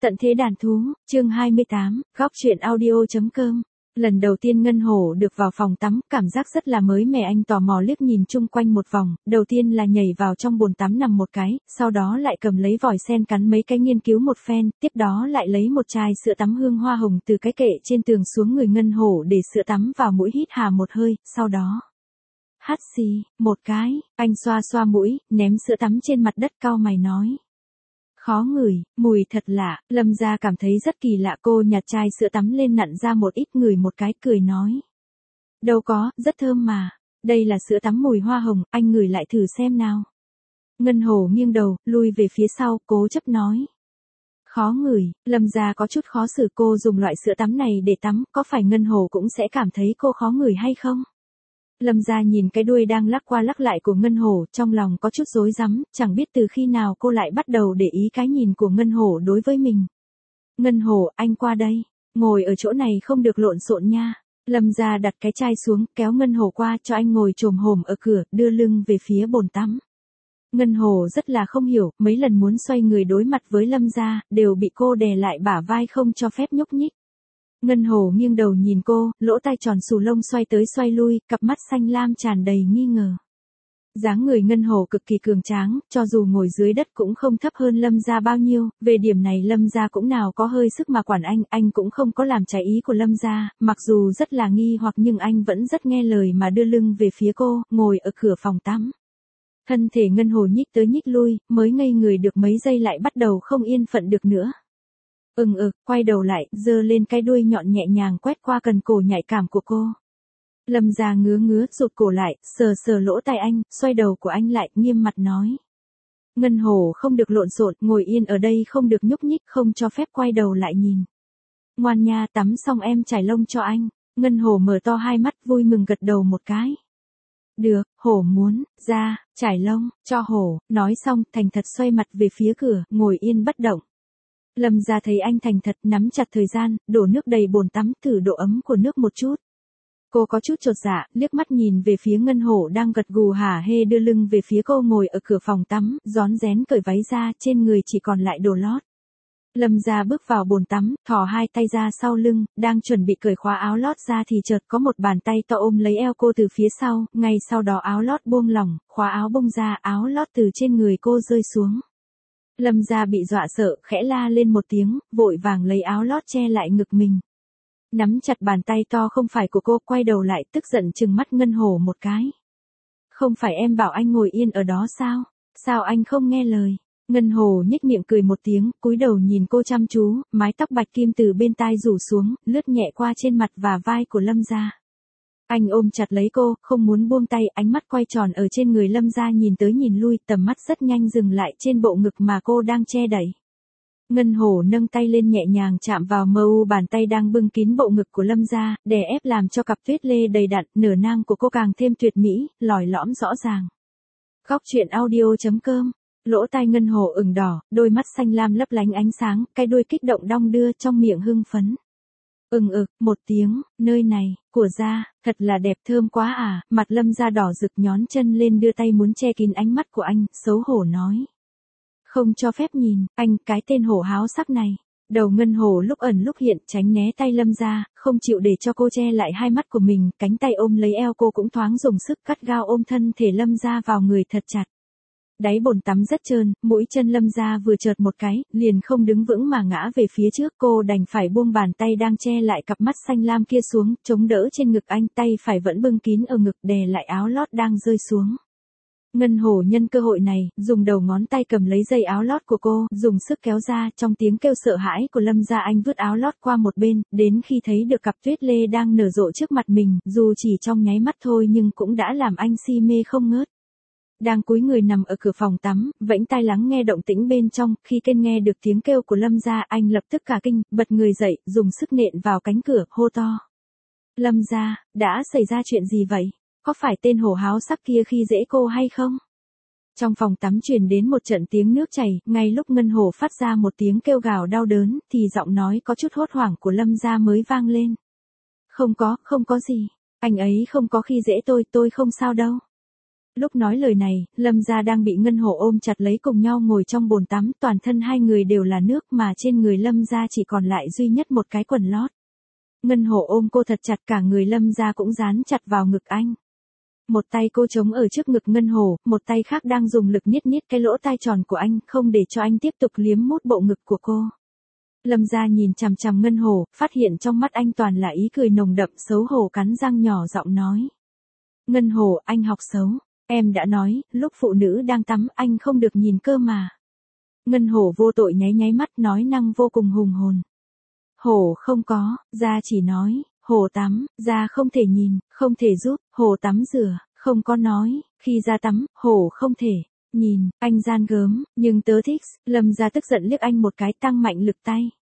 Tận thế đàn thú, chương 28, góc truyện audio.com. Lần đầu tiên Ngân Hổ được vào phòng tắm, cảm giác rất là mới mẻ. Anh tò mò liếc nhìn chung quanh một vòng, đầu tiên là nhảy vào trong bồn tắm nằm một cái, sau đó lại cầm lấy vòi sen cắn mấy cái nghiên cứu một phen, tiếp đó lại lấy một chai sữa tắm hương hoa hồng từ cái kệ trên tường xuống người Ngân Hổ để sữa tắm vào mũi hít hà một hơi, sau đó hắt xì, một cái, anh xoa xoa mũi, ném sữa tắm trên mặt đất cau mày nói. Khó ngửi, mùi thật lạ, Lâm Gia cảm thấy rất kỳ lạ. Cô nhặt chai sữa tắm lên nặn ra một ít ngửi một cái cười nói. Đâu có, rất thơm mà. Đây là sữa tắm mùi hoa hồng, anh ngửi lại thử xem nào. Ngân Hổ nghiêng đầu, lui về phía sau, cố chấp nói. Khó ngửi, Lâm Gia có chút khó xử. Cô dùng loại sữa tắm này để tắm, có phải Ngân Hổ cũng sẽ cảm thấy cô khó ngửi hay không? Lâm Gia nhìn cái đuôi đang lắc qua lắc lại của Ngân Hổ, trong lòng có chút rối rắm, chẳng biết từ khi nào cô lại bắt đầu để ý cái nhìn của Ngân Hổ đối với mình. Ngân Hổ, anh qua đây, ngồi ở chỗ này không được lộn xộn nha. Lâm Gia đặt cái chai xuống, kéo Ngân Hổ qua cho anh ngồi chồm hổm ở cửa, đưa lưng về phía bồn tắm. Ngân Hổ rất là không hiểu, mấy lần muốn xoay người đối mặt với Lâm Gia, đều bị cô đè lại bả vai không cho phép nhúc nhích. Ngân Hổ nghiêng đầu nhìn cô, lỗ tai tròn xù lông xoay tới xoay lui, cặp mắt xanh lam tràn đầy nghi ngờ. Dáng người Ngân Hổ cực kỳ cường tráng, cho dù ngồi dưới đất cũng không thấp hơn Lâm Gia bao nhiêu, về điểm này Lâm Gia cũng nào có hơi sức mà quản anh cũng không có làm trái ý của Lâm Gia, mặc dù rất là nghi hoặc nhưng anh vẫn rất nghe lời mà đưa lưng về phía cô, ngồi ở cửa phòng tắm. Thân thể Ngân Hổ nhích tới nhích lui, mới ngây người được mấy giây lại bắt đầu không yên phận được nữa. Quay đầu lại, giơ lên cái đuôi nhọn nhẹ nhàng quét qua cần cổ nhạy cảm của cô. Lâm Gia ngứa rụt cổ lại, sờ sờ lỗ tai anh, xoay đầu của anh lại, nghiêm mặt nói. Ngân Hổ không được lộn xộn, ngồi yên ở đây không được nhúc nhích, không cho phép quay đầu lại nhìn. Ngoan nha, tắm xong em chải lông cho anh. Ngân Hổ mở to hai mắt vui mừng gật đầu một cái. Được, Hổ muốn, ra, chải lông, cho Hổ, nói xong, thành thật xoay mặt về phía cửa, ngồi yên bất động. Lâm Gia thấy anh thành thật, nắm chặt thời gian, đổ nước đầy bồn tắm, thử độ ấm của nước một chút. Cô có chút chột dạ, liếc mắt nhìn về phía Ngân Hổ đang gật gù hả hê đưa lưng về phía cô ngồi ở cửa phòng tắm, rón rén cởi váy ra, trên người chỉ còn lại đồ lót. Lâm Gia bước vào bồn tắm, thò hai tay ra sau lưng, đang chuẩn bị cởi khóa áo lót ra thì chợt có một bàn tay to ôm lấy eo cô từ phía sau, ngay sau đó áo lót buông lỏng, khóa áo bung ra, áo lót từ trên người cô rơi xuống. Lâm Gia bị dọa sợ, khẽ la lên một tiếng, vội vàng lấy áo lót che lại ngực mình. Nắm chặt bàn tay to không phải của cô, quay đầu lại tức giận trừng mắt Ngân Hổ một cái. Không phải em bảo anh ngồi yên ở đó sao? Sao anh không nghe lời? Ngân Hổ nhếch miệng cười một tiếng, cúi đầu nhìn cô chăm chú, mái tóc bạch kim từ bên tai rủ xuống, lướt nhẹ qua trên mặt và vai của Lâm Gia. Anh ôm chặt lấy cô, không muốn buông tay, ánh mắt quay tròn ở trên người Lâm Gia nhìn tới nhìn lui, tầm mắt rất nhanh dừng lại trên bộ ngực mà cô đang che đậy. Ngân Hổ nâng tay lên nhẹ nhàng chạm vào bàn tay đang bưng kín bộ ngực của Lâm Gia, đè ép làm cho cặp tuyết lê đầy đặn, nửa nang của cô càng thêm tuyệt mỹ, lòi lõm rõ ràng. Góc truyện audio.com. Lỗ tai Ngân Hổ ửng đỏ, đôi mắt xanh lam lấp lánh ánh sáng, cái đuôi kích động đong đưa trong miệng hưng phấn. Một tiếng, nơi này, của da, thật là đẹp thơm quá à, mặt Lâm Gia đỏ rực nhón chân lên đưa tay muốn che kín ánh mắt của anh, xấu hổ nói. Không cho phép nhìn, anh, cái tên hổ háo sắc này. Đầu Ngân Hổ lúc ẩn lúc hiện tránh né tay Lâm Gia, không chịu để cho cô che lại hai mắt của mình, cánh tay ôm lấy eo cô cũng thoáng dùng sức cắt gao ôm thân thể Lâm Gia vào người thật chặt. Đáy bồn tắm rất trơn, mũi chân Lâm Gia vừa chợt một cái, liền không đứng vững mà ngã về phía trước, cô đành phải buông bàn tay đang che lại cặp mắt xanh lam kia xuống, chống đỡ trên ngực anh, tay phải vẫn bưng kín ở ngực đè lại áo lót đang rơi xuống. Ngân Hổ nhân cơ hội này, dùng đầu ngón tay cầm lấy dây áo lót của cô, dùng sức kéo ra, trong tiếng kêu sợ hãi của Lâm Gia anh vứt áo lót qua một bên, đến khi thấy được cặp tuyết lê đang nở rộ trước mặt mình, dù chỉ trong nháy mắt thôi nhưng cũng đã làm anh si mê không ngớt. Đang cúi người nằm ở cửa phòng tắm, vẫy tai lắng nghe động tĩnh bên trong, khi nghe được tiếng kêu của Lâm Gia, anh lập tức cả kinh, bật người dậy, dùng sức nện vào cánh cửa, hô to. Lâm Gia, đã xảy ra chuyện gì vậy? Có phải tên hổ háo sắc kia khi dễ cô hay không? Trong phòng tắm truyền đến một trận tiếng nước chảy, ngay lúc Ngân Hổ phát ra một tiếng kêu gào đau đớn, thì giọng nói có chút hốt hoảng của Lâm Gia mới vang lên. Không có gì. Anh ấy không có khi dễ tôi không sao đâu. Lúc nói lời này, Lâm gia đang bị Ngân Hổ ôm chặt lấy cùng nhau ngồi trong bồn tắm, toàn thân hai người đều là nước mà trên người Lâm gia chỉ còn lại duy nhất một cái quần lót. Ngân Hổ ôm cô thật chặt, cả người Lâm gia cũng dán chặt vào ngực anh. Một tay cô chống ở trước ngực Ngân Hổ, một tay khác đang dùng lực niết niết cái lỗ tai tròn của anh, không để cho anh tiếp tục liếm mút bộ ngực của cô. Lâm gia nhìn chằm chằm Ngân Hổ, phát hiện trong mắt anh toàn là ý cười nồng đậm, xấu hổ cắn răng nhỏ giọng nói. Ngân Hổ, anh học xấu. Em đã nói, lúc phụ nữ đang tắm anh không được nhìn cơ mà. Ngân Hổ vô tội nháy nháy mắt, nói năng vô cùng hùng hồn. Hổ không có, gia chỉ nói, Hổ tắm, gia không thể nhìn, không thể giúp, Hổ tắm rửa, không có nói, khi gia tắm, Hổ không thể nhìn, anh gian gớm, nhưng tớ thích. Lâm gia tức giận liếc anh một cái, tăng mạnh lực tay.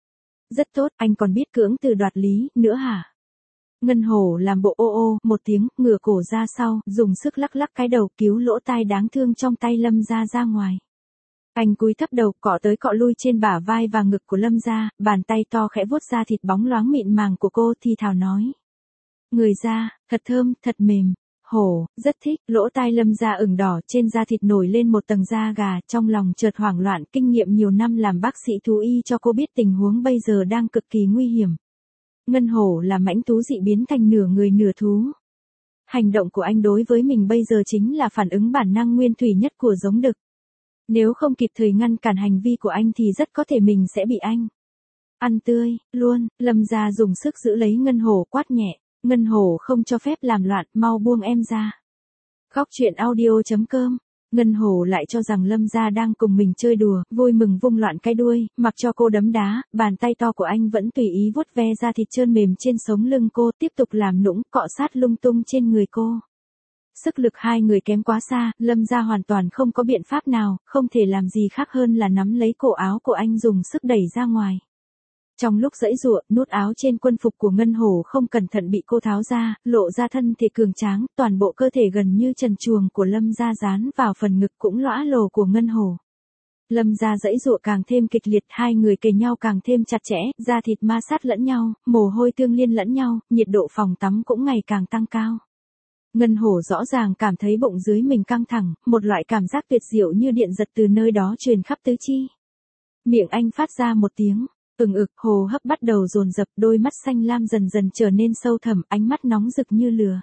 Rất tốt, anh còn biết cưỡng từ đoạt lý, nữa hả? Ngân Hổ làm bộ ô ô một tiếng, ngửa cổ ra sau, dùng sức lắc lắc cái đầu, cứu lỗ tai đáng thương trong tay Lâm gia ra ngoài. Anh cúi thấp đầu, cọ tới cọ lui trên bả vai và ngực của Lâm gia, bàn tay to khẽ vuốt da thịt bóng loáng mịn màng của cô, thì thào nói. Người da, thật thơm, thật mềm. Hổ, rất thích. Lỗ tai Lâm gia ửng đỏ, trên da thịt nổi lên một tầng da gà, trong lòng chợt hoảng loạn, kinh nghiệm nhiều năm làm bác sĩ thú y cho cô biết tình huống bây giờ đang cực kỳ nguy hiểm. Ngân Hổ là mãnh thú dị biến thành nửa người nửa thú. Hành động của anh đối với mình bây giờ chính là phản ứng bản năng nguyên thủy nhất của giống đực. Nếu không kịp thời ngăn cản hành vi của anh thì rất có thể mình sẽ bị anh ăn tươi, luôn. Lâm gia dùng sức giữ lấy Ngân Hổ, quát nhẹ. Ngân Hổ không cho phép làm loạn, mau buông em ra. Góc truyện audio.com. Ngân Hổ lại cho rằng Lâm gia đang cùng mình chơi đùa, vui mừng vung loạn cái đuôi, mặc cho cô đấm đá, bàn tay to của anh vẫn tùy ý vuốt ve da thịt trơn mềm trên sống lưng cô, tiếp tục làm nũng, cọ sát lung tung trên người cô. Sức lực hai người kém quá xa, Lâm gia hoàn toàn không có biện pháp nào, không thể làm gì khác hơn là nắm lấy cổ áo của anh dùng sức đẩy ra ngoài. Trong lúc giãy giụa, nút áo trên quân phục của Ngân Hổ không cẩn thận bị cô tháo ra, lộ ra thân thể cường tráng, toàn bộ cơ thể gần như trần truồng của Lâm gia dán vào phần ngực cũng lõa lồ của Ngân Hổ. Lâm gia giãy giụa càng thêm kịch liệt, hai người kề nhau càng thêm chặt chẽ, da thịt ma sát lẫn nhau, mồ hôi tương liên lẫn nhau, nhiệt độ phòng tắm cũng ngày càng tăng cao. Ngân Hổ rõ ràng cảm thấy bụng dưới mình căng thẳng, một loại cảm giác tuyệt diệu như điện giật từ nơi đó truyền khắp tứ chi. Miệng anh phát ra một tiếng hô hấp bắt đầu dồn dập, đôi mắt xanh lam dần dần trở nên sâu thẳm, ánh mắt nóng rực như lửa.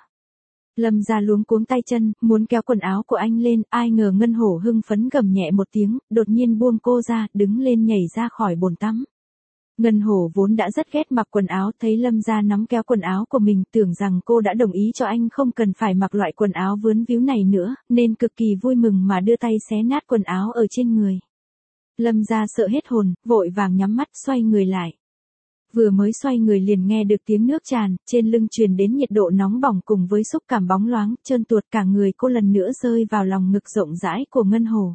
Lâm gia luống cuống tay chân, muốn kéo quần áo của anh lên, ai ngờ Ngân Hổ hưng phấn gầm nhẹ một tiếng, đột nhiên buông cô ra, đứng lên nhảy ra khỏi bồn tắm. Ngân Hổ vốn đã rất ghét mặc quần áo, thấy Lâm gia nắm kéo quần áo của mình, tưởng rằng cô đã đồng ý cho anh không cần phải mặc loại quần áo vướng víu này nữa, nên cực kỳ vui mừng mà đưa tay xé nát quần áo ở trên người. Lâm gia sợ hết hồn, vội vàng nhắm mắt xoay người lại. Vừa mới xoay người liền nghe được tiếng nước tràn, trên lưng truyền đến nhiệt độ nóng bỏng cùng với xúc cảm bóng loáng, trơn tuột, cả người cô lần nữa rơi vào lòng ngực rộng rãi của Ngân Hổ.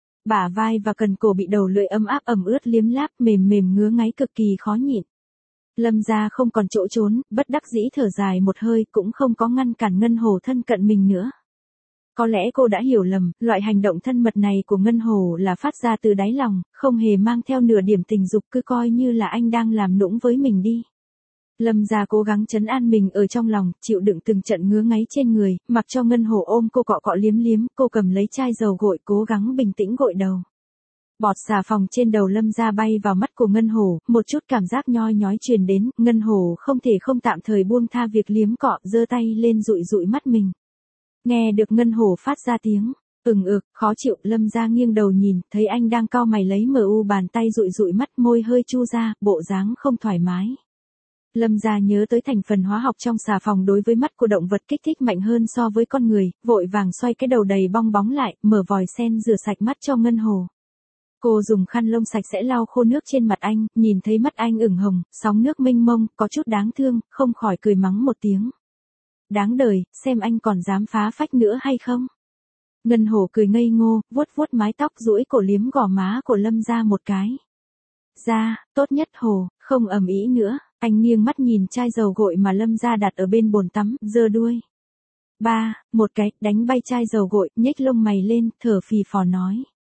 Bả vai và cần cổ bị đầu lưỡi ấm áp ẩm ướt liếm láp, mềm mềm ngứa ngáy cực kỳ khó nhịn. Lâm gia không còn chỗ trốn, bất đắc dĩ thở dài một hơi, cũng không có ngăn cản Ngân Hổ thân cận mình nữa. Có lẽ cô đã hiểu lầm, loại hành động thân mật này của Ngân Hổ là phát ra từ đáy lòng, không hề mang theo nửa điểm tình dục, cứ coi như là anh đang làm nũng với mình đi. Lâm gia cố gắng trấn an mình ở trong lòng, chịu đựng từng trận ngứa ngáy trên người, mặc cho Ngân Hổ ôm cô cọ cọ liếm liếm, cô cầm lấy chai dầu gội, cố gắng bình tĩnh gội đầu. Bọt xà phòng trên đầu Lâm gia bay vào mắt của Ngân Hổ, một chút cảm giác nhoi nhói truyền đến, Ngân Hổ không thể không tạm thời buông tha việc liếm cọ, giơ tay lên dụi dụi mắt mình. Nghe được Ngân Hổ phát ra tiếng khó chịu, Lâm gia nghiêng đầu nhìn, thấy anh đang cau mày lấy bàn tay dụi dụi mắt, môi hơi chu ra, bộ dáng không thoải mái. Lâm gia nhớ tới thành phần hóa học trong xà phòng đối với mắt của động vật kích thích mạnh hơn so với con người, vội vàng xoay cái đầu đầy bong bóng lại, mở vòi sen rửa sạch mắt cho Ngân Hổ. Cô dùng khăn lông sạch sẽ lau khô nước trên mặt anh, nhìn thấy mắt anh ửng hồng, sóng nước mênh mông, có chút đáng thương, không khỏi cười mắng một tiếng. Đáng đời, xem anh còn dám phá phách nữa hay không? Ngân Hổ cười ngây ngô, vuốt vuốt mái tóc duỗi cổ liếm gò má của Lâm gia một cái. Ra, tốt nhất Hổ, không ầm ĩ nữa. Anh nghiêng mắt nhìn chai dầu gội mà Lâm gia đặt ở bên bồn tắm, giơ đuôi. Một cái, đánh bay chai dầu gội, nhếch lông mày lên, thở phì phò nói.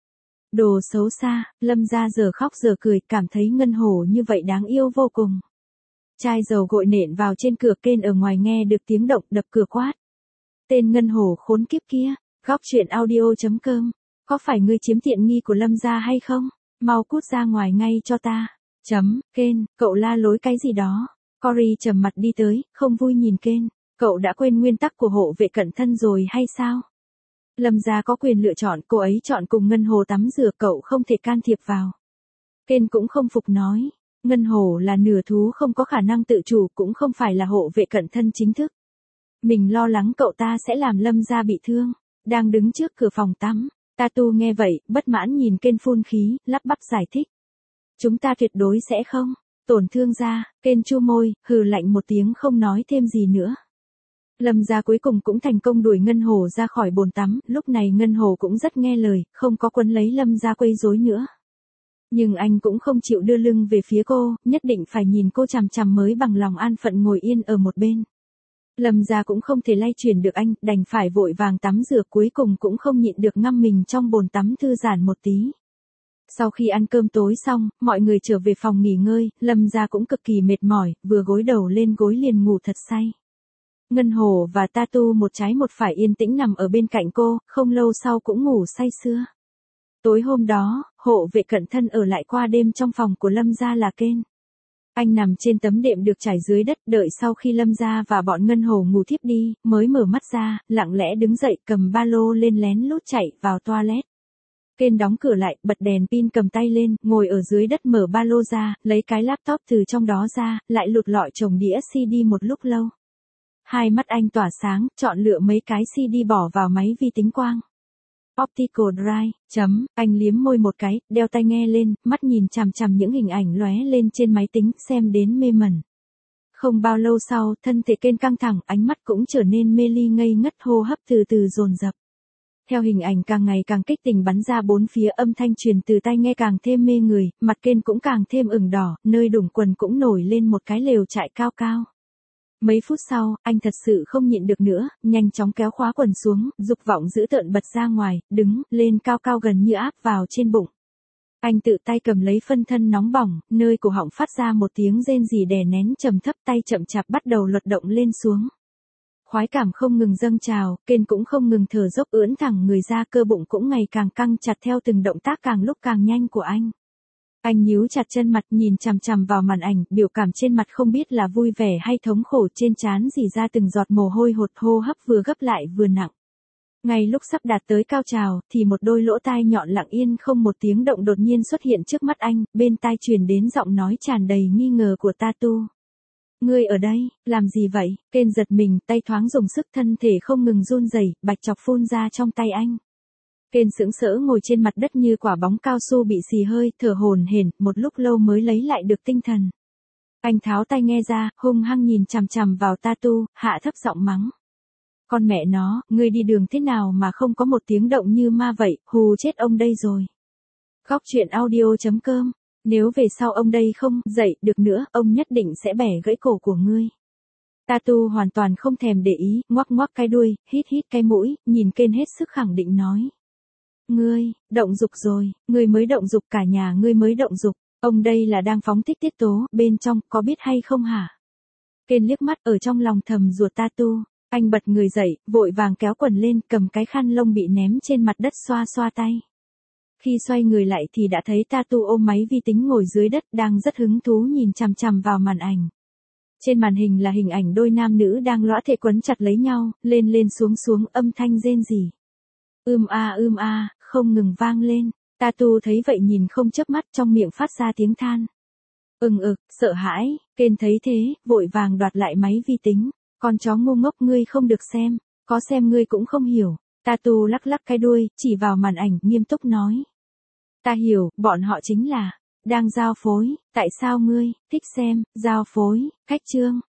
Đồ xấu xa, Lâm gia giờ khóc giờ cười, cảm thấy Ngân Hổ như vậy đáng yêu vô cùng. Chai dầu gội nện vào trên cửa kên ở ngoài, nghe được tiếng động đập cửa quát. Tên Ngân Hổ khốn kiếp kia, Góc chuyện audio.com. Có phải ngươi chiếm tiện nghi của Lâm gia hay không? Mau cút ra ngoài ngay cho ta. Ken, cậu la lối cái gì đó? Cory trầm mặt đi tới, không vui nhìn Ken. Cậu đã quên nguyên tắc của hộ vệ cận thân rồi hay sao? Lâm gia có quyền lựa chọn, cô ấy chọn cùng Ngân Hồ tắm rửa, cậu không thể can thiệp vào. Ken cũng không phục nói. Ngân Hồ là nửa thú không có khả năng tự chủ, cũng không phải là hộ vệ cận thân chính thức. Mình lo lắng cậu ta sẽ làm Lâm gia bị thương. Đang đứng trước cửa phòng tắm. Tatu nghe vậy, bất mãn nhìn Ken phun khí, lắp bắp giải thích. Chúng ta tuyệt đối sẽ không tổn thương ra. Ken chu môi, hừ lạnh một tiếng không nói thêm gì nữa. Lâm gia cuối cùng cũng thành công đuổi Ngân Hồ ra khỏi bồn tắm, lúc này Ngân Hồ cũng rất nghe lời, không có quấn lấy Lâm gia quấy rối nữa. Nhưng anh cũng không chịu đưa lưng về phía cô, nhất định phải nhìn cô chằm chằm mới bằng lòng an phận ngồi yên ở một bên. Lâm gia cũng không thể lay chuyển được anh, đành phải vội vàng tắm rửa, cuối cùng cũng không nhịn được ngâm mình trong bồn tắm thư giãn một tí. Sau khi ăn cơm tối xong, mọi người trở về phòng nghỉ ngơi, Lâm gia cũng cực kỳ mệt mỏi, vừa gối đầu lên gối liền ngủ thật say. Ngân Hồ và Tatu một trái một phải yên tĩnh nằm ở bên cạnh cô, không lâu sau cũng ngủ say sưa. Tối hôm đó, hộ vệ cận thân ở lại qua đêm trong phòng của Lâm gia là Ken. Anh nằm trên tấm đệm được trải dưới đất, đợi sau khi Lâm gia và bọn Ngân Hồ ngủ thiếp đi, mới mở mắt ra, lặng lẽ đứng dậy cầm ba lô lên lén lút chạy vào toilet. Ken đóng cửa lại, bật đèn pin cầm tay lên, ngồi ở dưới đất mở ba lô ra, lấy cái laptop từ trong đó ra, lại lục lọi chồng đĩa CD một lúc lâu. Hai mắt anh tỏa sáng, chọn lựa mấy cái CD bỏ vào máy vi tính quang. Optical Drive. Anh liếm môi một cái, đeo tai nghe lên, mắt nhìn chằm chằm những hình ảnh lóe lên trên máy tính, xem đến mê mẩn. Không bao lâu sau, thân thể Ken căng thẳng, ánh mắt cũng trở nên mê ly ngây ngất, hô hấp từ từ dồn dập. Theo hình ảnh càng ngày càng kích tình bắn ra bốn phía, âm thanh truyền từ tai nghe càng thêm mê người, mặt Ken cũng càng thêm ửng đỏ, nơi đủng quần cũng nổi lên một cái lều trại cao cao. Mấy phút sau, anh thật sự không nhịn được nữa, nhanh chóng kéo khóa quần xuống, dục vọng dữ tợn bật ra ngoài, đứng lên cao cao gần như áp vào trên bụng. Anh tự tay cầm lấy phân thân nóng bỏng, nơi cổ họng phát ra một tiếng rên rỉ đè nén trầm thấp, tay chậm chạp bắt đầu luật động lên xuống. Khoái cảm không ngừng dâng trào, Ken cũng không ngừng thở dốc ưỡn thẳng người ra, cơ bụng cũng ngày càng căng chặt theo từng động tác càng lúc càng nhanh của anh. Anh nhíu chặt chân mặt nhìn chằm chằm vào màn ảnh, biểu cảm trên mặt không biết là vui vẻ hay thống khổ, trên trán rỉ ra từng giọt mồ hôi hột, hô hấp vừa gấp lại vừa nặng. Ngay lúc sắp đạt tới cao trào, thì một đôi lỗ tai nhọn lặng yên không một tiếng động đột nhiên xuất hiện trước mắt anh, bên tai truyền đến giọng nói tràn đầy nghi ngờ của Tatu. Ngươi ở đây, làm gì vậy? Ken giật mình, tay thoáng dùng sức, thân thể không ngừng run rẩy, bạch chọc phun ra trong tay anh. Ken sững sỡ ngồi trên mặt đất như quả bóng cao su bị xì hơi, thở hổn hển, một lúc lâu mới lấy lại được tinh thần. Anh tháo tai nghe ra, hung hăng nhìn chằm chằm vào Tatu, hạ thấp giọng mắng. Con mẹ nó, ngươi đi đường thế nào mà không có một tiếng động như ma vậy, hù chết ông đây rồi. Góc chuyện audio.com. Nếu về sau ông đây không dậy được nữa, ông nhất định sẽ bẻ gãy cổ của ngươi. Tatu hoàn toàn không thèm để ý, ngoắc ngoắc cái đuôi, hít hít cái mũi, nhìn Ken hết sức khẳng định nói. Ngươi, động dục rồi, ngươi mới động dục, cả nhà ngươi mới động dục, ông đây là đang phóng thích tiết tố, bên trong, có biết hay không hả? Ken liếc mắt ở trong lòng thầm ruột Tatu, anh bật người dậy, vội vàng kéo quần lên, cầm cái khăn lông bị ném trên mặt đất xoa xoa tay. Khi xoay người lại thì đã thấy Tatu ôm máy vi tính ngồi dưới đất, đang rất hứng thú nhìn chằm chằm vào màn ảnh. Trên màn hình là hình ảnh đôi nam nữ đang lõa thể quấn chặt lấy nhau, lên lên xuống xuống, âm thanh rên rỉ. Không ngừng vang lên. Tatu thấy vậy nhìn không chớp mắt, trong miệng phát ra tiếng than. Sợ hãi. Ken thấy thế, vội vàng đoạt lại máy vi tính. Con chó ngu ngốc, ngươi không được xem, có xem ngươi cũng không hiểu. Tatu lắc lắc cái đuôi, chỉ vào màn ảnh, nghiêm túc nói. Ta hiểu, bọn họ chính là đang giao phối, tại sao ngươi thích xem giao phối, khách trương?